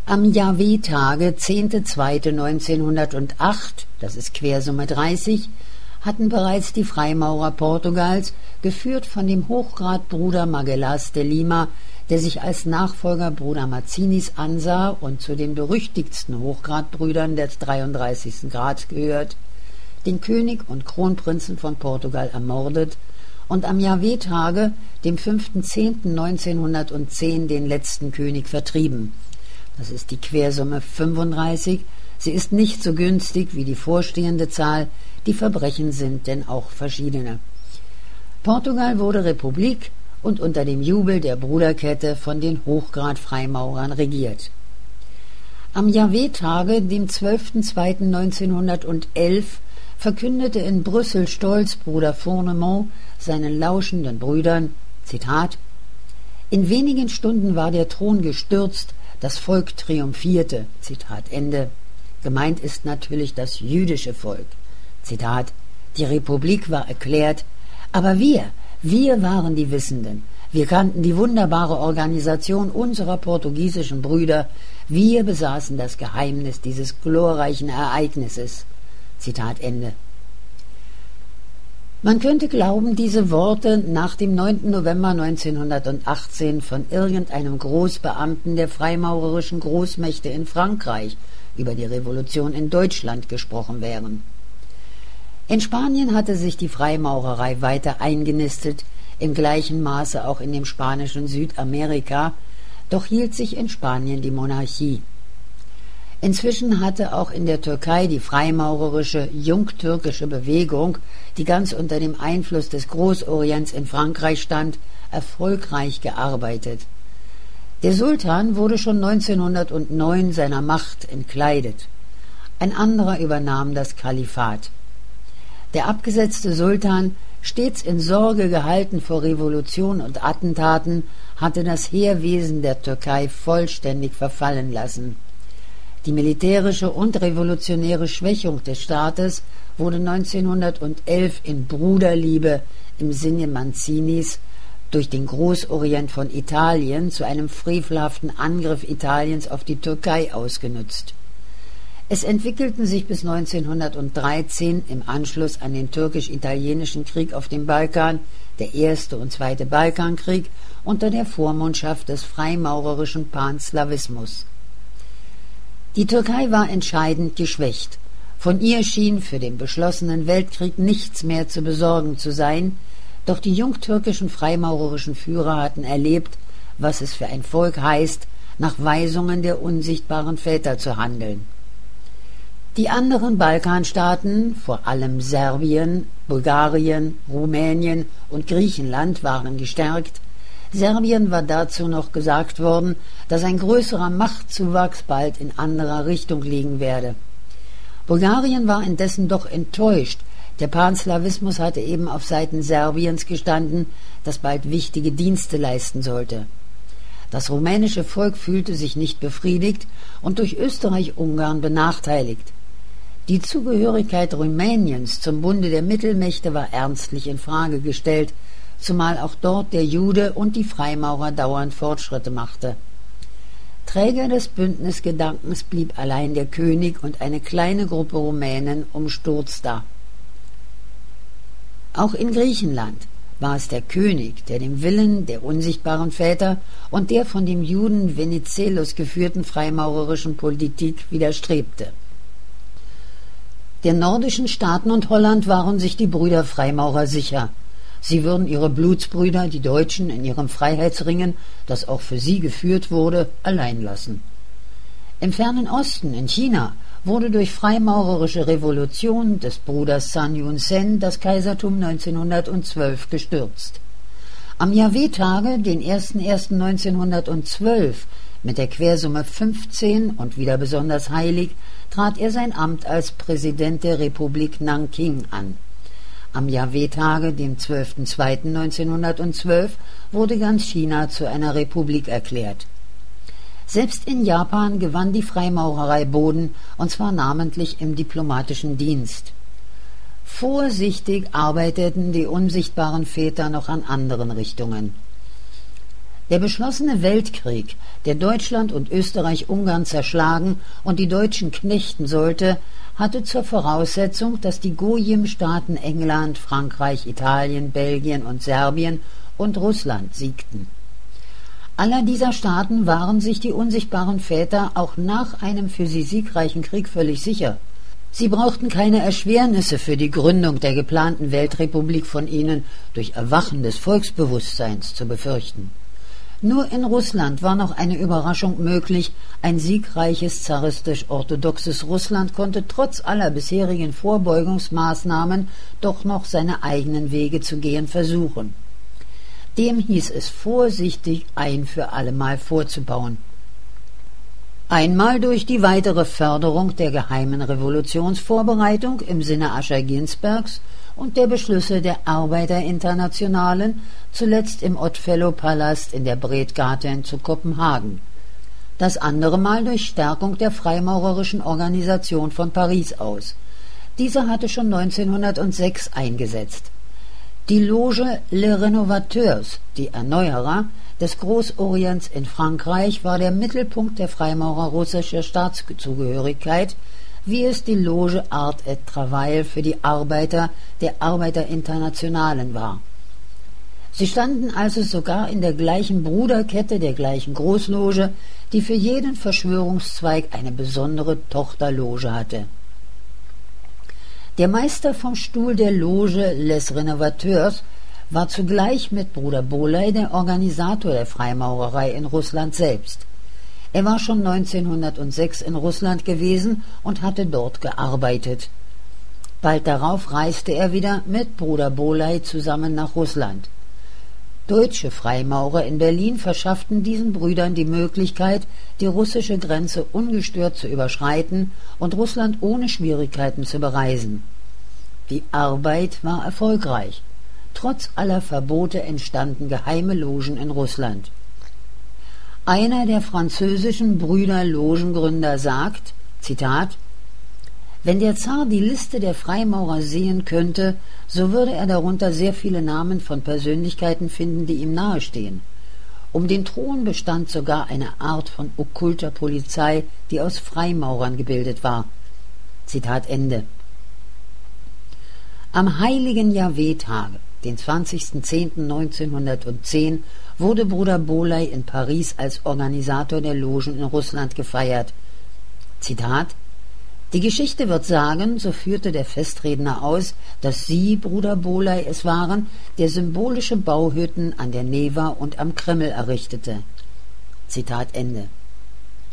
Am Jahwe-Tage 10.2.1908, das ist Quersumme 30, hatten bereits die Freimaurer Portugals, geführt von dem Hochgradbruder Magalhães de Lima, der sich als Nachfolger Bruder Mazzinis ansah und zu den berüchtigsten Hochgradbrüdern des 33. Grads gehört, den König und Kronprinzen von Portugal ermordet und am Jahwe-Tage, dem 5.10.1910, den letzten König vertrieben. Das ist die Quersumme 35. Sie ist nicht so günstig wie die vorstehende Zahl, die Verbrechen sind denn auch verschiedene. Portugal wurde Republik und unter dem Jubel der Bruderkette von den Hochgrad-Freimaurern regiert. Am Jahwe-Tage, dem 12.02.1911, verkündete in Brüssel stolz Bruder Fournemont seinen lauschenden Brüdern, Zitat, »In wenigen Stunden war der Thron gestürzt, das Volk triumphierte«, Zitat Ende. Gemeint ist natürlich das jüdische Volk. Zitat, »Die Republik war erklärt, aber wir waren die Wissenden. Wir kannten die wunderbare Organisation unserer portugiesischen Brüder. Wir besaßen das Geheimnis dieses glorreichen Ereignisses.« Zitat Ende. Man könnte glauben, diese Worte nach dem 9. November 1918 von irgendeinem Großbeamten der freimaurerischen Großmächte in Frankreich über die Revolution in Deutschland gesprochen wären. In Spanien hatte sich die Freimaurerei weiter eingenistet, im gleichen Maße auch in dem spanischen Südamerika, doch hielt sich in Spanien die Monarchie. Inzwischen hatte auch in der Türkei die freimaurerische, jungtürkische Bewegung, die ganz unter dem Einfluss des Großorients in Frankreich stand, erfolgreich gearbeitet. Der Sultan wurde schon 1909 seiner Macht entkleidet. Ein anderer übernahm das Kalifat. Der abgesetzte Sultan, stets in Sorge gehalten vor Revolution und Attentaten, hatte das Heerwesen der Türkei vollständig verfallen lassen. Die militärische und revolutionäre Schwächung des Staates wurde 1911 in Bruderliebe im Sinne Mazzinis durch den Großorient von Italien zu einem frevelhaften Angriff Italiens auf die Türkei ausgenutzt. Es entwickelten sich bis 1913 im Anschluss an den türkisch-italienischen Krieg auf dem Balkan, der erste und zweite Balkankrieg, unter der Vormundschaft des freimaurerischen Panslawismus. Die Türkei war entscheidend geschwächt. Von ihr schien für den beschlossenen Weltkrieg nichts mehr zu besorgen zu sein, doch die jungtürkischen freimaurerischen Führer hatten erlebt, was es für ein Volk heißt, nach Weisungen der unsichtbaren Väter zu handeln. Die anderen Balkanstaaten, vor allem Serbien, Bulgarien, Rumänien und Griechenland, waren gestärkt. Serbien war dazu noch gesagt worden, dass ein größerer Machtzuwachs bald in anderer Richtung liegen werde. Bulgarien war indessen doch enttäuscht. Der Panslawismus hatte eben auf Seiten Serbiens gestanden, das bald wichtige Dienste leisten sollte. Das rumänische Volk fühlte sich nicht befriedigt und durch Österreich-Ungarn benachteiligt. Die Zugehörigkeit Rumäniens zum Bunde der Mittelmächte war ernstlich in Frage gestellt, zumal auch dort der Jude und die Freimaurer dauernd Fortschritte machte. Träger des Bündnisgedankens blieb allein der König und eine kleine Gruppe Rumänen umsturzter. Auch in Griechenland war es der König, der dem Willen der unsichtbaren Väter und der von dem Juden Venizelos geführten freimaurerischen Politik widerstrebte. Den nordischen Staaten und Holland waren sich die Brüder Freimaurer sicher. Sie würden ihre Blutsbrüder, die Deutschen, in ihrem Freiheitsringen, das auch für sie geführt wurde, allein lassen. Im fernen Osten, in China, wurde durch freimaurerische Revolution des Bruders Sun Yat-sen das Kaisertum 1912 gestürzt. Am Jahwe-Tage, den 01.01.1912, mit der Quersumme 15 und wieder besonders heilig, trat er sein Amt als Präsident der Republik Nanking an. Am Jahwe-Tage, dem 12.02.1912, wurde ganz China zu einer Republik erklärt. Selbst in Japan gewann die Freimaurerei Boden, und zwar namentlich im diplomatischen Dienst. Vorsichtig arbeiteten die unsichtbaren Väter noch an anderen Richtungen. Der beschlossene Weltkrieg, der Deutschland und Österreich-Ungarn zerschlagen und die Deutschen knechten sollte, hatte zur Voraussetzung, dass die Gojim-Staaten England, Frankreich, Italien, Belgien und Serbien und Russland siegten. Aller dieser Staaten waren sich die unsichtbaren Väter auch nach einem für sie siegreichen Krieg völlig sicher. Sie brauchten keine Erschwernisse für die Gründung der geplanten Weltrepublik von ihnen durch Erwachen des Volksbewusstseins zu befürchten. Nur in Russland war noch eine Überraschung möglich. Ein siegreiches zaristisch-orthodoxes Russland konnte trotz aller bisherigen Vorbeugungsmaßnahmen doch noch seine eigenen Wege zu gehen versuchen. Dem hieß es vorsichtig ein für allemal vorzubauen. Einmal durch die weitere Förderung der geheimen Revolutionsvorbereitung im Sinne Ascher-Ginsbergs und der Beschlüsse der Arbeiterinternationalen, zuletzt im Oddfellow-Palast in der Bredgaten zu Kopenhagen. Das andere Mal durch Stärkung der freimaurerischen Organisation von Paris aus. Diese hatte schon 1906 eingesetzt. Die Loge Les Rénovateurs, die Erneuerer, des Großorients in Frankreich war der Mittelpunkt der Freimaurer russischer Staatszugehörigkeit, wie es die Loge Art et Travail für die Arbeiter der Arbeiterinternationalen war. Sie standen also sogar in der gleichen Bruderkette der gleichen Großloge, die für jeden Verschwörungszweig eine besondere Tochterloge hatte. Der Meister vom Stuhl der Loge Les Rénovateurs war zugleich mit Bruder Boley der Organisator der Freimaurerei in Russland selbst. Er war schon 1906 in Russland gewesen und hatte dort gearbeitet. Bald darauf reiste er wieder mit Bruder Boley zusammen nach Russland. Deutsche Freimaurer in Berlin verschafften diesen Brüdern die Möglichkeit, die russische Grenze ungestört zu überschreiten und Russland ohne Schwierigkeiten zu bereisen. Die Arbeit war erfolgreich. Trotz aller Verbote entstanden geheime Logen in Russland. Einer der französischen Brüder-Logengründer sagt, Zitat, »Wenn der Zar die Liste der Freimaurer sehen könnte, so würde er darunter sehr viele Namen von Persönlichkeiten finden, die ihm nahestehen. Um den Thron bestand sogar eine Art von okkulter Polizei, die aus Freimaurern gebildet war.« Zitat Ende. Am heiligen Jahwe-Tage, den 20.10.1910, wurde Bruder Boley in Paris als Organisator der Logen in Russland gefeiert. Zitat: Die Geschichte wird sagen, so führte der Festredner aus, dass Sie, Bruder Boley, es waren, der symbolische Bauhütten an der Newa und am Kreml errichtete. Zitat Ende.